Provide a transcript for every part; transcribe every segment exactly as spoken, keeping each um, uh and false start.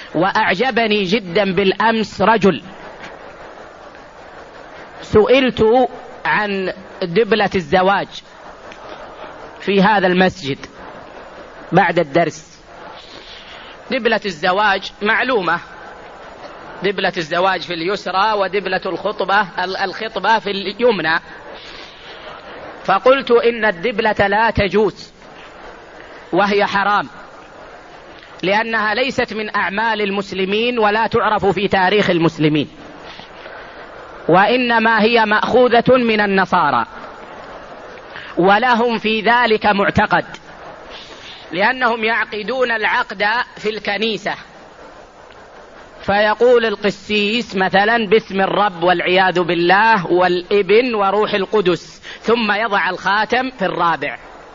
وأعجبني جدا بالأمس رجل سئلت عن دبلة الزواج في هذا المسجد بعد الدرس. دبلة الزواج معلومة، دبلة الزواج في اليسرى ودبلة الخطبة الخطبة في اليمنى. فقلت إن الدبلة لا تجوز وهي حرام، لأنها ليست من أعمال المسلمين ولا تعرف في تاريخ المسلمين، وإنما هي مأخوذة من النصارى، ولهم في ذلك معتقد، لأنهم يعقدون العقد في الكنيسة، فيقول القسيس مثلا باسم الرب والعياذ بالله والابن وروح القدس، ثم يضع الخاتم في الرابع،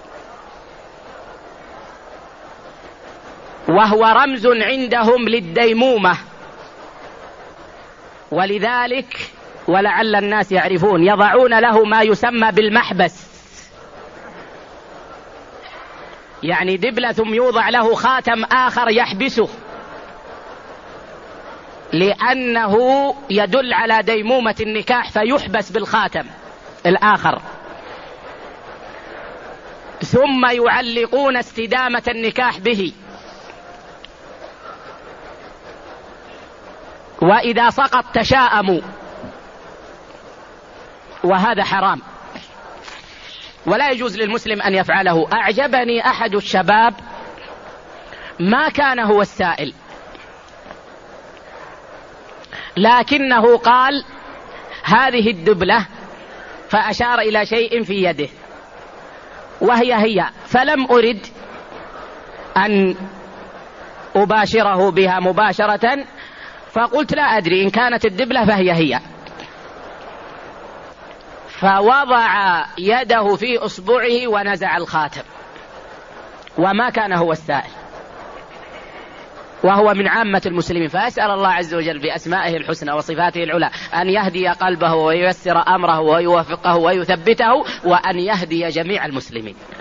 وهو رمز عندهم للديمومة. ولذلك ولعل الناس يعرفون يضعون له ما يسمى بالمحبس، يعني دبلة ثم يوضع له خاتم آخر يحبسه، لأنه يدل على ديمومة النكاح فيحبس بالخاتم الآخر، ثم يعلقون استدامة النكاح به، وإذا سقط تشاءموا، وهذا حرام ولا يجوز للمسلم أن يفعله. أعجبني أحد الشباب ما كان هو السائل، لكنه قال هذه الدبلة، فأشار إلى شيء في يده وهي هي، فلم أرد أن أباشره بها مباشرة، فقلت لا أدري إن كانت الدبلة فهي هي، فوضع يده في أصبعه ونزع الخاتم، وما كان هو السائل، وهو من عامة المسلمين. فأسأل الله عز وجل بأسمائه الحسنى وصفاته العلى أن يهدي قلبه وييسر أمره ويوفقه ويثبته، وأن يهدي جميع المسلمين.